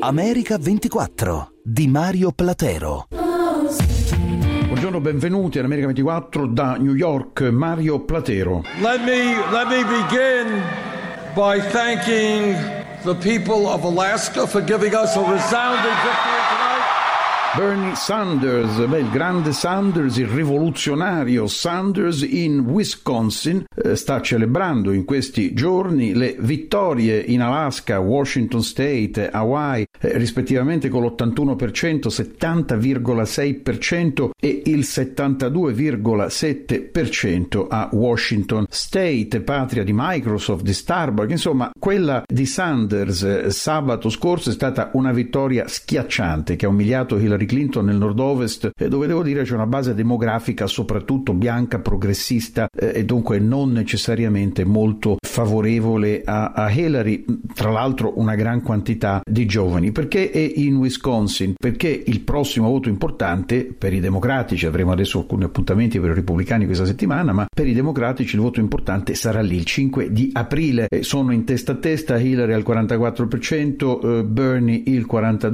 America 24 di Mario Platero. Buongiorno, benvenuti ad America 24 da New York, Mario Platero. Let me begin by thanking the people of Alaska for giving us a resounding victory tonight. Bernie Sanders, il grande Sanders, il rivoluzionario Sanders in Wisconsin, sta celebrando in questi giorni le vittorie in Alaska, Washington State, Hawaii, rispettivamente con l'81%, 70,6% e il 72,7% a Washington State, patria di Microsoft, di Starbucks. Insomma, quella di Sanders sabato scorso è stata una vittoria schiacciante che ha umiliato Hillary Clinton nel nord-ovest, dove devo dire c'è una base demografica soprattutto bianca, progressista e dunque non necessariamente molto favorevole a Hillary, tra l'altro una gran quantità di giovani. Perché è in Wisconsin? Perché il prossimo voto importante per i democratici, avremo adesso alcuni appuntamenti per i repubblicani questa settimana, ma per i democratici il voto importante sarà lì il 5 di aprile. Sono in testa a testa Hillary al 44%, Bernie il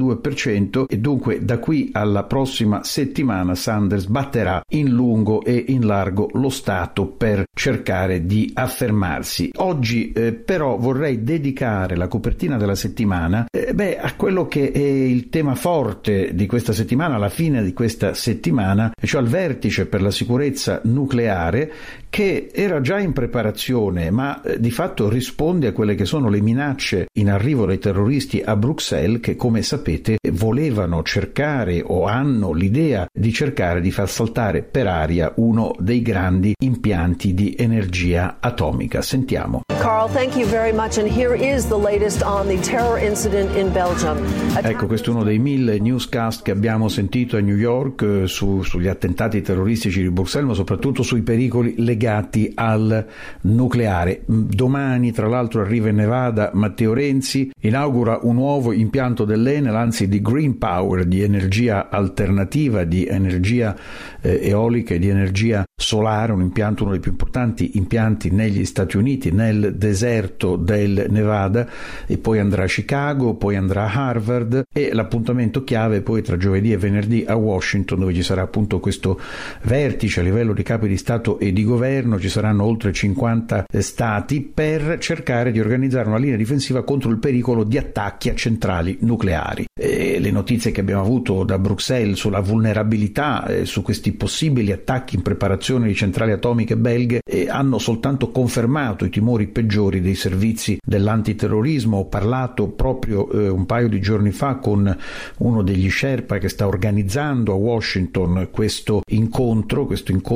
42% e dunque da qui alla prossima settimana Sanders batterà in lungo e in largo lo Stato per cercare di affermarsi. Oggi però vorrei dedicare la copertina della settimana a quello che è il tema forte di questa settimana, alla fine di questa settimana, cioè al vertice per la sicurezza nucleare, che era già in preparazione ma di fatto risponde a quelle che sono le minacce in arrivo dai terroristi a Bruxelles, che come sapete volevano cercare o hanno l'idea di cercare di far saltare per aria uno dei grandi impianti di energia atomica. Sentiamo. Carl, thank you very much, and here is the latest on the terror incident in Belgium. Ecco, questo è uno dei 1000 newscast che abbiamo sentito a New York sugli attentati terroristici di Bruxelles, ma soprattutto sui pericoli legati al nucleare. Domani, tra l'altro, arriva in Nevada Matteo Renzi, inaugura un nuovo impianto dell'Enel, anzi di Green Power, di energia alternativa, di energia eolica e di energia solare, un impianto, uno dei più importanti impianti negli Stati Uniti, nel deserto del Nevada, e poi andrà a Chicago, poi andrà a Harvard, e l'appuntamento chiave poi tra giovedì e venerdì a Washington, dove ci sarà appunto questo vertice a livello di capi di Stato e di governo. Ci saranno oltre 50 stati per cercare di organizzare una linea difensiva contro il pericolo di attacchi a centrali nucleari. Le notizie che abbiamo avuto da Bruxelles sulla vulnerabilità, su questi possibili attacchi in preparazione di centrali atomiche belghe hanno soltanto confermato i timori peggiori dei servizi dell'antiterrorismo. Ho parlato proprio un paio di giorni fa con uno degli Sherpa che sta organizzando a Washington questo incontro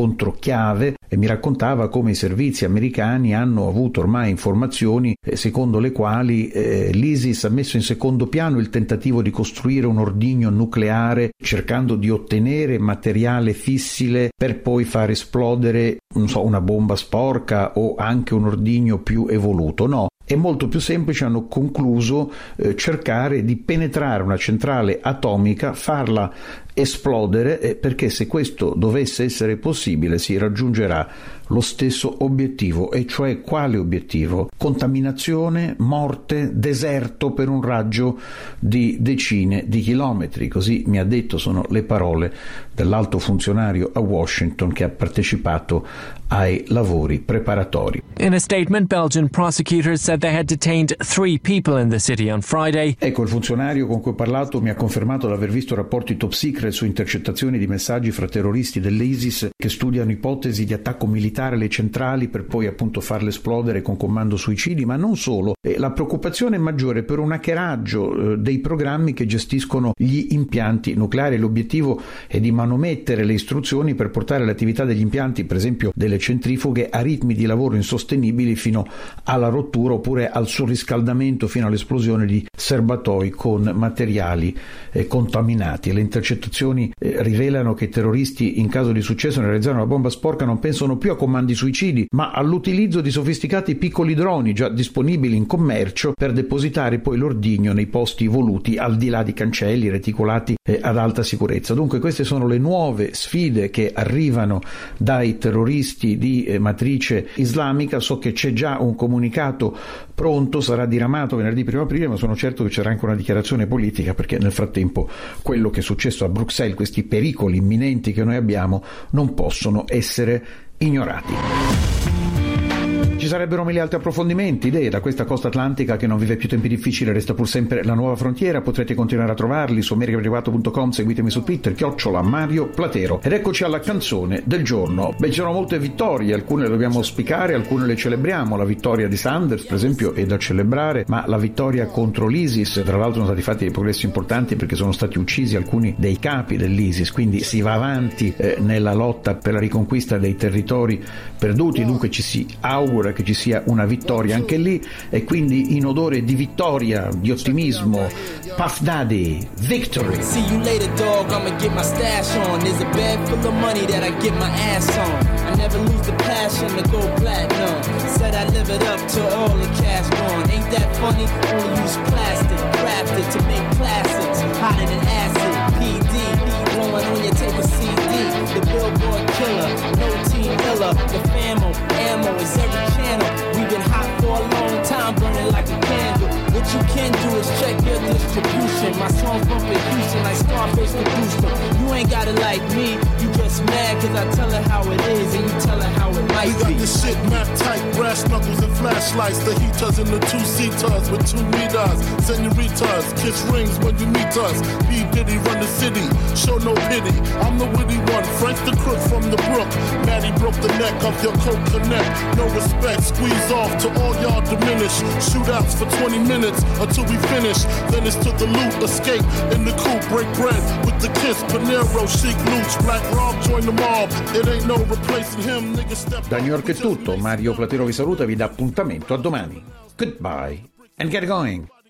chiave, e mi raccontava come i servizi americani hanno avuto ormai informazioni secondo le quali l'ISIS ha messo in secondo piano il tentativo di costruire un ordigno nucleare cercando di ottenere materiale fissile per poi far esplodere, una bomba sporca o anche un ordigno più evoluto. No, è molto più semplice, hanno concluso cercare di penetrare una centrale atomica, farla esplodere, perché se questo dovesse essere possibile si raggiungerà lo stesso obiettivo. E cioè quale obiettivo? Contaminazione, morte, deserto per un raggio di decine di chilometri. Così mi ha detto, sono le parole dell'alto funzionario a Washington che ha partecipato ai lavori preparatori. In a statement, Belgian prosecutors said they had detained 3 people in the city on Friday. Ecco, il funzionario con cui ho parlato mi ha confermato di aver visto rapporti top secret su intercettazioni di messaggi fra terroristi dell'ISIS che studiano ipotesi di attacco militare alle centrali per poi appunto farle esplodere con comando suicidi, ma non solo. La preoccupazione è maggiore per un hackeraggio dei programmi che gestiscono gli impianti nucleari. L'obiettivo è di manomettere le istruzioni per portare l'attività degli impianti, per esempio delle centrifughe, a ritmi di lavoro insostenibili fino alla rottura oppure al surriscaldamento fino all'esplosione di serbatoi con materiali contaminati. Le intercettazioni rivelano che i terroristi, in caso di successo nel realizzare una bomba sporca, non pensano più a comandi suicidi, ma all'utilizzo di sofisticati piccoli droni già disponibili in commercio per depositare poi l'ordigno nei posti voluti al di là di cancelli reticolati ad alta sicurezza. Dunque queste sono le nuove sfide che arrivano dai terroristi di matrice islamica. So che c'è già un comunicato pronto, sarà diramato venerdì 1 aprile, ma sono certo che c'era anche una dichiarazione politica, perché nel frattempo quello che è successo a Bruxelles, questi pericoli imminenti che noi abbiamo, non possono essere ignorati. Ci sarebbero mille altri approfondimenti, idee da questa costa atlantica che non vive più tempi difficili, resta pur sempre la nuova frontiera. Potrete continuare a trovarli su americaprivato.com, seguitemi su Twitter, @Mario Platero. Ed eccoci alla canzone del giorno. Ci sono molte vittorie, alcune le dobbiamo auspicare, alcune le celebriamo. La vittoria di Sanders, per esempio, è da celebrare, ma la vittoria contro l'ISIS, tra l'altro sono stati fatti dei progressi importanti perché sono stati uccisi alcuni dei capi dell'ISIS, quindi si va avanti nella lotta per la riconquista dei territori perduti, dunque ci si augura che ci sia una vittoria anche lì, e quindi in odore di vittoria, di ottimismo, Puff Daddy, Victory. See you later, dog, I'ma get my stash on. There's a bag full of money that I get my ass on. I never lose the passion to go platinum. Said I live it up to all the cash gone. Ain't that funny? Only use plastic, crafted to make classics. Hotter than acid, PD, blowing on your tape of CD. The Billboard killer, no team killer. The famo, ammo is every channel. We've been hot for a long time, burning like a candle. What you can do is check your distribution. My songs bump in Houston like Scarface produced them. You ain't gotta like me, you just mad cause I tell her how it is and you tell her how it might be. We got this shit mapped tight, brass knuckles and flashlights. The heaters and the 2-seaters with 2 meters. Senoritas, kiss rings when you meet us. B. Diddy run the city, show no pity. I'm the witty one, Frank the crook from the brook. Maddie broke the neck of your coke connect. No respect, squeeze off to all y'all diminish. Shootouts for 20 minutes until we finish. Then it's to the loot, escape in the coupe, break bread with the kiss. Panero, Chic, Luch, Black Rob, join the mob. It ain't no replacing him, nigga step. Da New York è tutto, Mario Platero vi saluta e vi dà appuntamento a domani. Goodbye and get going.